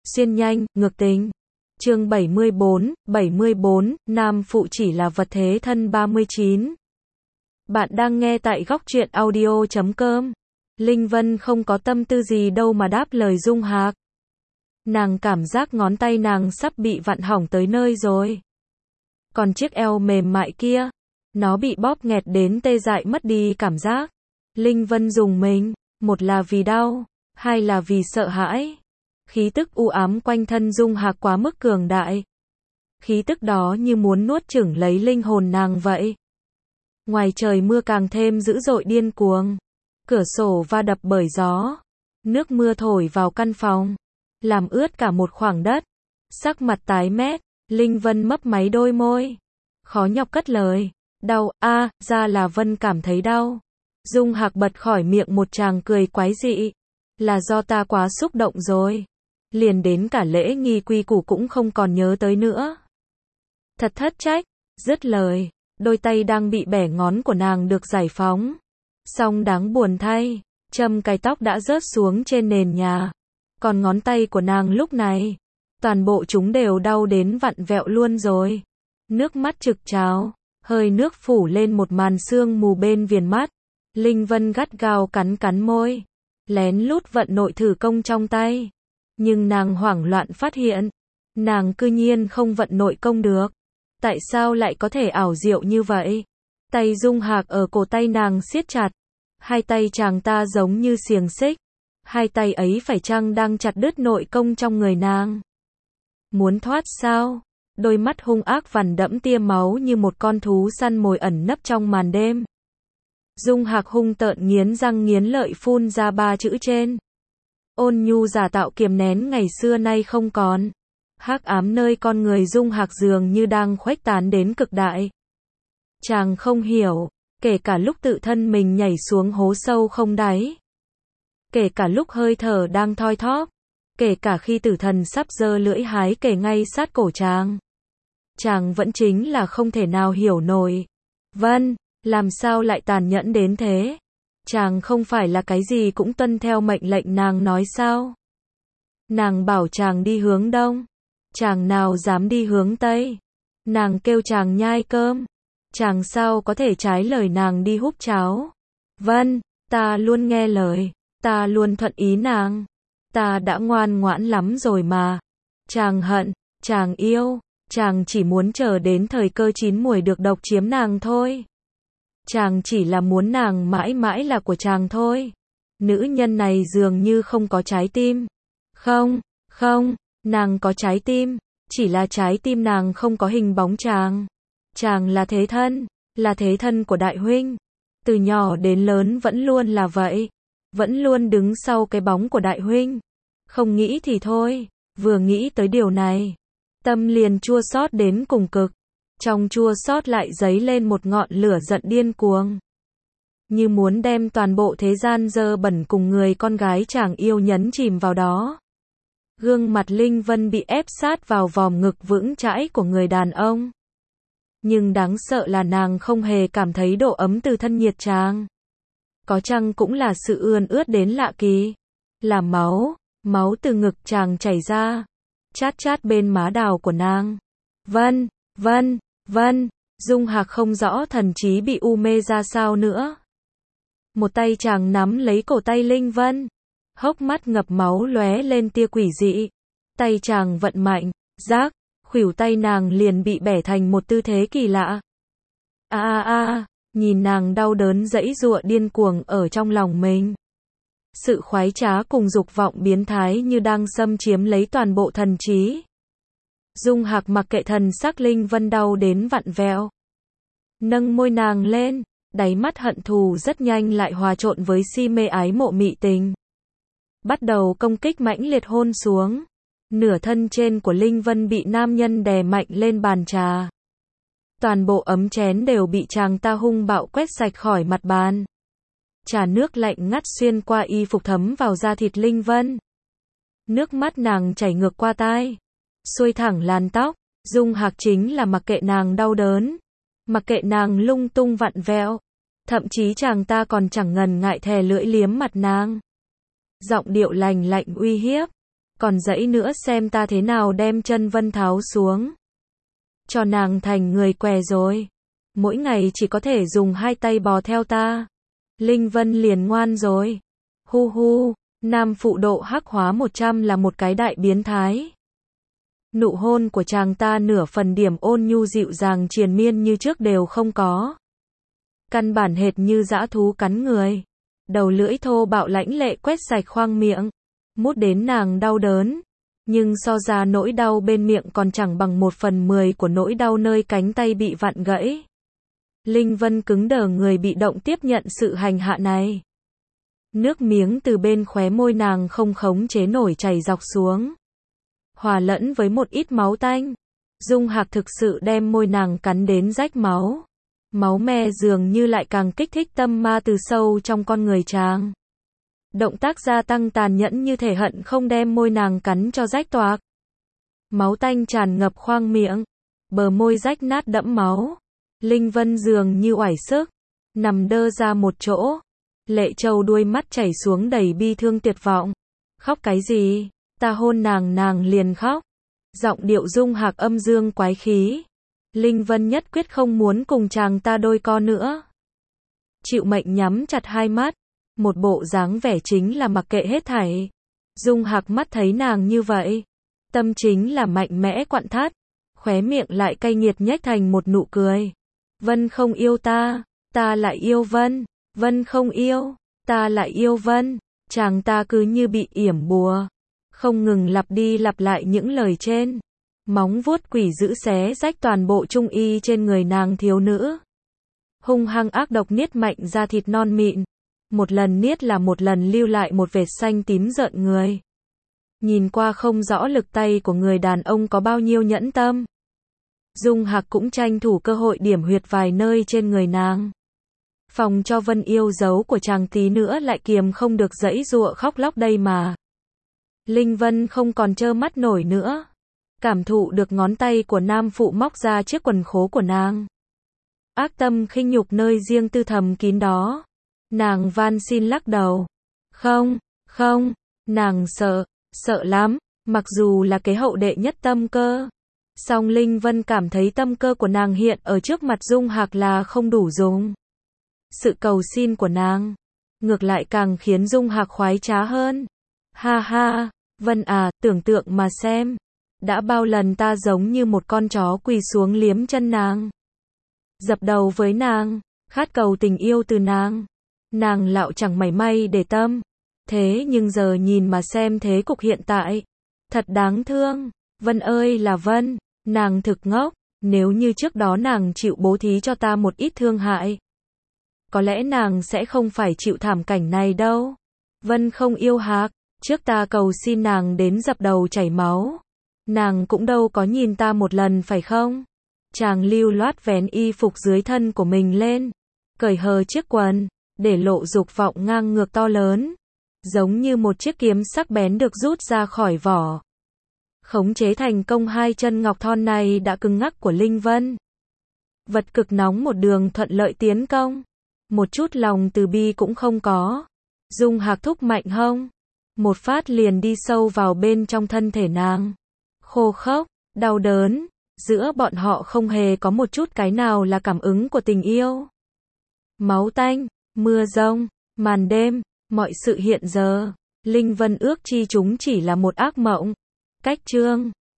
xuyên nhanh, ngược tình. Chương 74, nam phụ chỉ là vật thế thân 39. Bạn đang nghe tại góc truyện audio.com. Linh Vân không có tâm tư gì đâu mà đáp lời Dung Hạc. Nàng cảm giác ngón tay nàng sắp bị vặn hỏng tới nơi rồi. Còn chiếc eo mềm mại kia, nó bị bóp nghẹt đến tê dại mất đi cảm giác. Linh Vân rùng mình, một là vì đau, hai là vì sợ hãi. Khí tức u ám quanh thân Dung Hạc quá mức cường đại. Khí tức đó như muốn nuốt chửng lấy linh hồn nàng vậy. Ngoài trời mưa càng thêm dữ dội điên cuồng. Cửa sổ va đập bởi gió. Nước mưa thổi vào căn phòng, làm ướt cả một khoảng đất. Sắc mặt tái mét, Linh Vân mấp máy đôi môi. Khó nhọc cất lời. Đau, ra là Vân cảm thấy đau. Dung Hạc bật khỏi miệng một tràng cười quái dị. Là do ta quá xúc động rồi. Liền đến cả lễ nghi quy củ cũng không còn nhớ tới nữa. Thật thất trách. Dứt lời, đôi tay đang bị bẻ ngón của nàng được giải phóng. Song đáng buồn thay, châm cài tóc đã rớt xuống trên nền nhà. Còn ngón tay của nàng lúc này, toàn bộ chúng đều đau đến vặn vẹo luôn rồi. Nước mắt trực trào, hơi nước phủ lên một màn sương mù bên viền mắt. Linh Vân gắt gao cắn môi, lén lút vận nội thử công trong tay. Nhưng nàng hoảng loạn phát hiện, nàng cư nhiên không vận nội công được. Tại sao lại có thể ảo diệu như vậy? Tay Dung Hạc ở cổ tay nàng siết chặt. Hai tay chàng ta giống như xiềng xích. Hai tay ấy phải chăng đang chặt đứt nội công trong người nàng? Muốn thoát sao? Đôi mắt hung ác vằn đẫm tia máu như một con thú săn mồi ẩn nấp trong màn đêm. Dung Hạc hung tợn nghiến răng nghiến lợi phun ra ba chữ trên. Ôn nhu giả tạo kiềm nén ngày xưa nay không còn. Hắc ám nơi con người Dung Hạc dường như đang khuếch tán đến cực đại. Chàng không hiểu, kể cả lúc tự thân mình nhảy xuống hố sâu không đáy. Kể cả lúc hơi thở đang thoi thóp. Kể cả khi tử thần sắp giơ lưỡi hái kề ngay sát cổ chàng. Chàng vẫn chính là không thể nào hiểu nổi. Vân, làm sao lại tàn nhẫn đến thế? Chàng không phải là cái gì cũng tuân theo mệnh lệnh nàng nói sao? Nàng bảo chàng đi hướng đông. Chàng nào dám đi hướng tây? Nàng kêu chàng nhai cơm. Chàng sao có thể trái lời nàng đi húp cháo? Vân, ta luôn nghe lời. Ta luôn thuận ý nàng. Ta đã ngoan ngoãn lắm rồi mà. Chàng hận, chàng yêu. Chàng chỉ muốn chờ đến thời cơ chín muồi được độc chiếm nàng thôi. Chàng chỉ là muốn nàng mãi mãi là của chàng thôi. Nữ nhân này dường như không có trái tim. Không, nàng có trái tim. Chỉ là trái tim nàng không có hình bóng chàng. Chàng là thế thân của đại huynh. Từ nhỏ đến lớn vẫn luôn là vậy. Vẫn luôn đứng sau cái bóng của đại huynh. Không nghĩ thì thôi, vừa nghĩ tới điều này, tâm liền chua xót đến cùng cực. Trong chua xót lại dấy lên một ngọn lửa giận điên cuồng. Như muốn đem toàn bộ thế gian dơ bẩn cùng người con gái chàng yêu nhấn chìm vào đó. Gương mặt Linh Vân bị ép sát vào vòng ngực vững chãi của người đàn ông. Nhưng đáng sợ là nàng không hề cảm thấy độ ấm từ thân nhiệt chàng. Có chăng cũng là sự ươn ướt đến lạ kỳ. Là máu từ ngực chàng chảy ra. Chát bên má đào của nàng. Vân, Dung Hạc không rõ thần trí bị u mê ra sao nữa. Một tay chàng nắm lấy cổ tay Linh Vân. Hốc mắt ngập máu lóe lên tia quỷ dị. Tay chàng vận mạnh, rác, khuỷu tay nàng liền bị bẻ thành một tư thế kỳ lạ. Nhìn nàng đau đớn giãy giụa điên cuồng ở trong lòng mình. Sự khoái trá cùng dục vọng biến thái như đang xâm chiếm lấy toàn bộ thần trí. Dung Hạc mặc kệ thần sắc Linh Vân đau đến vặn vẹo. Nâng môi nàng lên, đáy mắt hận thù rất nhanh lại hòa trộn với si mê ái mộ mị tình. Bắt đầu công kích mãnh liệt hôn xuống. Nửa thân trên của Linh Vân bị nam nhân đè mạnh lên bàn trà. Toàn bộ ấm chén đều bị chàng ta hung bạo quét sạch khỏi mặt bàn. Trà nước lạnh ngắt xuyên qua y phục thấm vào da thịt Linh Vân. Nước mắt nàng chảy ngược qua tai, xuôi thẳng làn tóc. Dung Hạc chính là mặc kệ nàng đau đớn, mặc kệ nàng lung tung vặn vẹo. Thậm chí chàng ta còn chẳng ngần ngại thè lưỡi liếm mặt nàng. Giọng điệu lành lạnh uy hiếp. Còn dãy nữa xem ta thế nào đem chân Vân tháo xuống. Cho nàng thành người què rồi. Mỗi ngày chỉ có thể dùng 2 tay bò theo ta. Linh Vân liền ngoan rồi. Hu hu, nam phụ độ hắc hóa 100 là một cái đại biến thái. Nụ hôn của chàng ta nửa phần điểm ôn nhu dịu dàng triền miên như trước đều không có. Căn bản hệt như dã thú cắn người. Đầu lưỡi thô bạo lãnh lệ quét sạch khoang miệng. Mút đến nàng đau đớn. Nhưng so ra nỗi đau bên miệng còn chẳng bằng 1/10 của nỗi đau nơi cánh tay bị vặn gãy. Linh Vân cứng đờ người bị động tiếp nhận sự hành hạ này. Nước miếng từ bên khóe môi nàng không khống chế nổi chảy dọc xuống. Hòa lẫn với một ít máu tanh. Dung Hạc thực sự đem môi nàng cắn đến rách máu. Máu me dường như lại càng kích thích tâm ma từ sâu trong con người chàng. Động tác gia tăng tàn nhẫn như thể hận không đem môi nàng cắn cho rách toạc. Máu tanh tràn ngập khoang miệng. Bờ môi rách nát đẫm máu. Linh Vân dường như oải sức. Nằm đơ ra một chỗ. Lệ trâu đuôi mắt chảy xuống đầy bi thương tuyệt vọng. Khóc cái gì? Ta hôn nàng nàng liền khóc. Giọng điệu Dung Hạc âm dương quái khí. Linh Vân nhất quyết không muốn cùng chàng ta đôi co nữa. Chịu mệnh nhắm chặt hai mắt. Một bộ dáng vẻ chính là mặc kệ hết thảy. Dung Hạc mắt thấy nàng như vậy. Tâm chính là mạnh mẽ quặn thắt. Khóe miệng lại cay nghiệt nhếch thành một nụ cười. Vân không yêu ta. Ta lại yêu Vân. Vân không yêu. Ta lại yêu Vân. Chàng ta cứ như bị yểm bùa. Không ngừng lặp đi lặp lại những lời trên. Móng vuốt quỷ dữ xé rách toàn bộ trung y trên người nàng thiếu nữ. Hung hăng ác độc niết mạnh ra thịt non mịn. Một lần niết là một lần lưu lại một vệt xanh tím rợn người. Nhìn qua không rõ lực tay của người đàn ông có bao nhiêu nhẫn tâm. Dung Hạc cũng tranh thủ cơ hội điểm huyệt vài nơi trên người nàng. Phòng cho Vân yêu dấu của chàng tí nữa lại kiềm không được giãy giụa khóc lóc đây mà. Linh Vân không còn trơ mắt nổi nữa. Cảm thụ được ngón tay của nam phụ móc ra chiếc quần khố của nàng. Ác tâm khinh nhục nơi riêng tư thầm kín đó. Nàng van xin lắc đầu. Không, không, nàng sợ, sợ lắm, mặc dù là cái hậu đệ nhất tâm cơ. Song Linh Vân cảm thấy tâm cơ của nàng hiện ở trước mặt Dung Hạc là không đủ dùng. Sự cầu xin của nàng, ngược lại càng khiến Dung Hạc khoái trá hơn. Ha ha, Vân à, tưởng tượng mà xem. Đã bao lần ta giống như một con chó quỳ xuống liếm chân nàng. Dập đầu với nàng, khát cầu tình yêu từ nàng. Nàng lạo chẳng mảy may để tâm. Thế nhưng giờ nhìn mà xem thế cục hiện tại. Thật đáng thương. Vân ơi là Vân, nàng thực ngốc. Nếu như trước đó nàng chịu bố thí cho ta một ít thương hại. Có lẽ nàng sẽ không phải chịu thảm cảnh này đâu. Vân không yêu Hạc. Trước ta cầu xin nàng đến dập đầu chảy máu. Nàng cũng đâu có nhìn ta một lần phải không? Chàng lưu loát vén y phục dưới thân của mình lên. Cởi hờ chiếc quần. Để lộ dục vọng ngang ngược to lớn. Giống như một chiếc kiếm sắc bén được rút ra khỏi vỏ. Khống chế thành công hai chân ngọc thon này đã cứng ngắc của Linh Vân. Vật cực nóng một đường thuận lợi tiến công. Một chút lòng từ bi cũng không có. Dung Hạc thúc mạnh hông. Một phát liền đi sâu vào bên trong thân thể nàng. Khô khốc, đau đớn. Giữa bọn họ không hề có một chút cái nào là cảm ứng của tình yêu. Máu tanh, mưa rông, màn đêm, mọi sự hiện giờ. Linh Vân ước chi chúng chỉ là một ác mộng. Cách chương